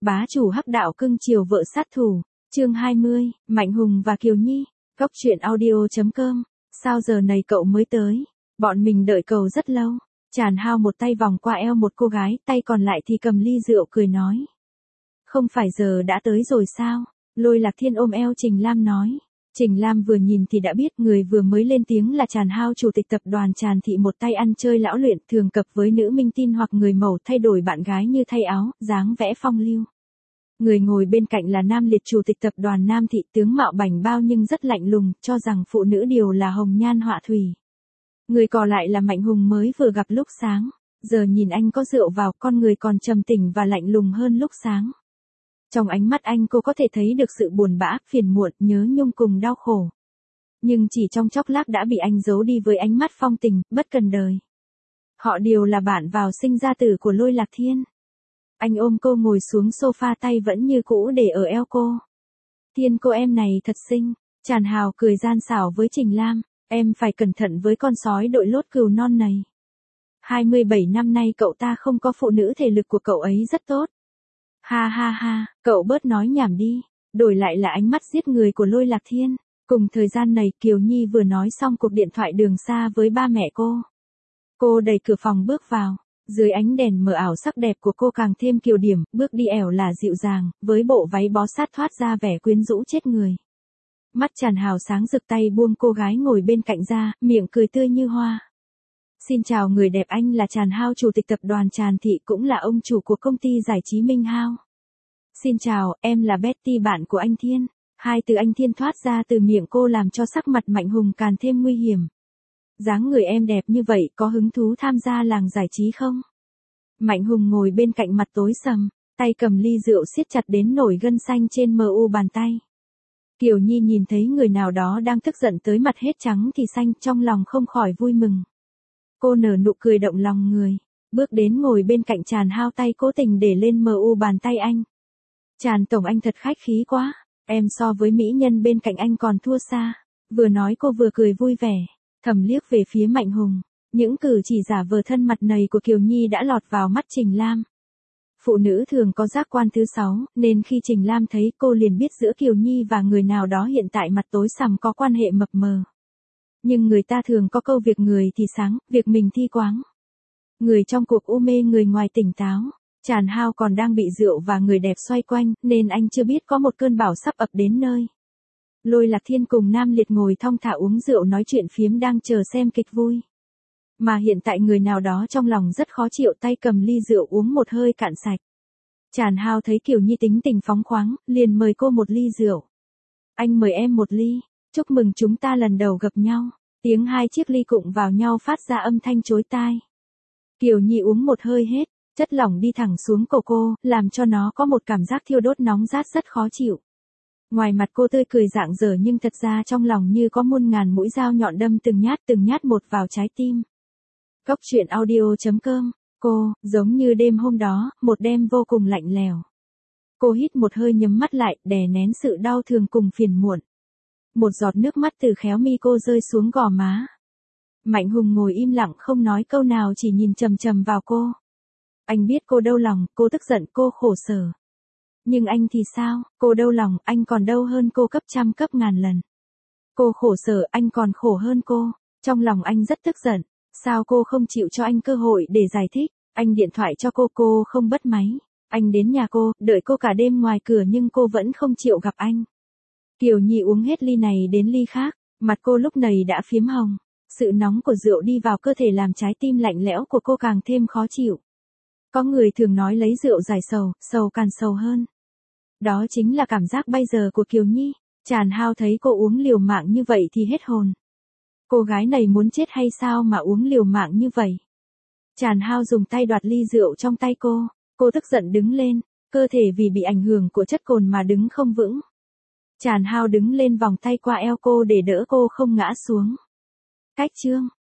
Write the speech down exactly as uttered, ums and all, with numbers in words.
Bá chủ hắc đạo cưng chiều vợ sát thủ, chương hai mươi, Mạnh Hùng và Kiều Nhi, Góc truyện audio chấm com, sao giờ này cậu mới tới, bọn mình đợi cậu rất lâu. Tràn Hao một tay vòng qua eo một cô gái, tay còn lại thì cầm ly rượu cười nói. Không phải giờ đã tới rồi sao? Lôi Lạc Thiên ôm eo Trình Lam nói. Trình Lam vừa nhìn thì đã biết người vừa mới lên tiếng là Tràn Hao, chủ tịch tập đoàn Tràn Thị, một tay ăn chơi lão luyện, thường cập với nữ minh tin hoặc người mẫu, thay đổi bạn gái như thay áo, dáng vẽ phong lưu. Người ngồi bên cạnh là Nam Liệt, chủ tịch tập đoàn Nam Thị, tướng mạo bảnh bao nhưng rất lạnh lùng, cho rằng phụ nữ đều là hồng nhan họa thủy. Người còn lại là Mạnh Hùng, mới vừa gặp lúc sáng, giờ nhìn anh có rượu vào, con người còn trầm tĩnh và lạnh lùng hơn lúc sáng. Trong ánh mắt anh cô có thể thấy được sự buồn bã, phiền muộn, nhớ nhung cùng đau khổ. Nhưng chỉ trong chốc lát đã bị anh giấu đi với ánh mắt phong tình, bất cần đời. Họ đều là bạn vào sinh ra tử của Lôi Lạc Thiên. Anh ôm cô ngồi xuống sofa, tay vẫn như cũ để ở eo cô. Thiên, cô em này thật xinh. Tràn Hào cười gian xảo với Trình Lam. Em phải cẩn thận với con sói đội lốt cừu non này. hai mươi bảy năm nay cậu ta không có phụ nữ, thể lực của cậu ấy rất tốt. Ha ha ha, cậu bớt nói nhảm đi. Đổi lại là ánh mắt giết người của Lôi Lạc Thiên. Cùng thời gian này, Kiều Nhi vừa nói xong cuộc điện thoại đường xa với ba mẹ cô. Cô đẩy cửa phòng bước vào. Dưới ánh đèn mờ ảo, sắc đẹp của cô càng thêm kiều điểm, bước đi ẻo là dịu dàng, với bộ váy bó sát thoát ra vẻ quyến rũ chết người. Mắt Tràn Hào sáng rực, tay buông cô gái ngồi bên cạnh ra, miệng cười tươi như hoa. Xin chào người đẹp, anh là Tràn Hao, chủ tịch tập đoàn Tràn Thị, cũng là ông chủ của công ty giải trí Minh Hao. Xin chào, em là Betty, bạn của anh Thiên. Hai từ anh Thiên thoát ra từ miệng cô làm cho sắc mặt Mạnh Hùng càng thêm nguy hiểm. Dáng người em đẹp như vậy, có hứng thú tham gia làng giải trí không? Mạnh Hùng ngồi bên cạnh, mặt tối sầm, tay cầm ly rượu siết chặt đến nổi gân xanh trên mờ u bàn tay. Kiều Nhi nhìn thấy người nào đó đang tức giận tới mặt hết trắng thì xanh, trong lòng không khỏi vui mừng. Cô nở nụ cười động lòng người, bước đến ngồi bên cạnh Tràn Hao, tay cố tình để lên mờ u bàn tay anh. Tràn tổng, anh thật khách khí quá, em so với mỹ nhân bên cạnh anh còn thua xa. Vừa nói cô vừa cười vui vẻ, thầm liếc về phía Mạnh Hùng. Những cử chỉ giả vờ thân mật này của Kiều Nhi đã lọt vào mắt Trình Lam. Phụ nữ thường có giác quan thứ sáu, nên khi Trình Lam thấy cô liền biết giữa Kiều Nhi và người nào đó hiện tại mặt tối sầm có quan hệ mập mờ. Nhưng người ta thường có câu việc người thì sáng, việc mình thi quáng. Người trong cuộc u mê, người ngoài tỉnh táo. Tràn Hao còn đang bị rượu và người đẹp xoay quanh, nên anh chưa biết có một cơn bão sắp ập đến nơi. Lôi Lạc Thiên cùng Nam Liệt ngồi thong thả uống rượu nói chuyện phiếm, đang chờ xem kịch vui. Mà hiện tại người nào đó trong lòng rất khó chịu, tay cầm ly rượu uống một hơi cạn sạch. Tràn Hao thấy Kiều Nhi tính tình phóng khoáng, liền mời cô một ly rượu. Anh mời em một ly, chúc mừng chúng ta lần đầu gặp nhau. Tiếng hai chiếc ly cụng vào nhau phát ra âm thanh chói tai. Kiều Nhi uống một hơi hết, chất lỏng đi thẳng xuống cổ cô, làm cho nó có một cảm giác thiêu đốt nóng rát rất khó chịu. Ngoài mặt cô tươi cười rạng rỡ, nhưng thật ra trong lòng như có muôn ngàn mũi dao nhọn đâm từng nhát từng nhát một vào trái tim. Góc truyện audio chấm com, cô, giống như đêm hôm đó, một đêm vô cùng lạnh lẽo. Cô hít một hơi, nhắm mắt lại, đè nén sự đau thương cùng phiền muộn. Một giọt nước mắt từ khéo mi cô rơi xuống gò má. Mạnh Hùng ngồi im lặng không nói câu nào, chỉ nhìn chằm chằm vào cô. Anh biết cô đau lòng, cô tức giận, cô khổ sở. Nhưng anh thì sao, cô đau lòng, anh còn đau hơn cô gấp trăm gấp ngàn lần. Cô khổ sở, anh còn khổ hơn cô. Trong lòng anh rất tức giận. Sao cô không chịu cho anh cơ hội để giải thích? Anh điện thoại cho cô, cô không bắt máy. Anh đến nhà cô, đợi cô cả đêm ngoài cửa nhưng cô vẫn không chịu gặp anh. Kiều Nhi uống hết ly này đến ly khác, mặt cô lúc này đã phiếm hồng. Sự nóng của rượu đi vào cơ thể làm trái tim lạnh lẽo của cô càng thêm khó chịu. Có người thường nói lấy rượu giải sầu, sầu càng sầu hơn. Đó chính là cảm giác bây giờ của Kiều Nhi. Tràn Hao thấy cô uống liều mạng như vậy thì hết hồn. Cô gái này muốn chết hay sao mà uống liều mạng như vậy? Tràn Hao dùng tay đoạt ly rượu trong tay cô. Cô tức giận đứng lên, cơ thể vì bị ảnh hưởng của chất cồn mà đứng không vững. Tràn Hao đứng lên vòng tay qua eo cô để đỡ cô không ngã xuống. Cách chương.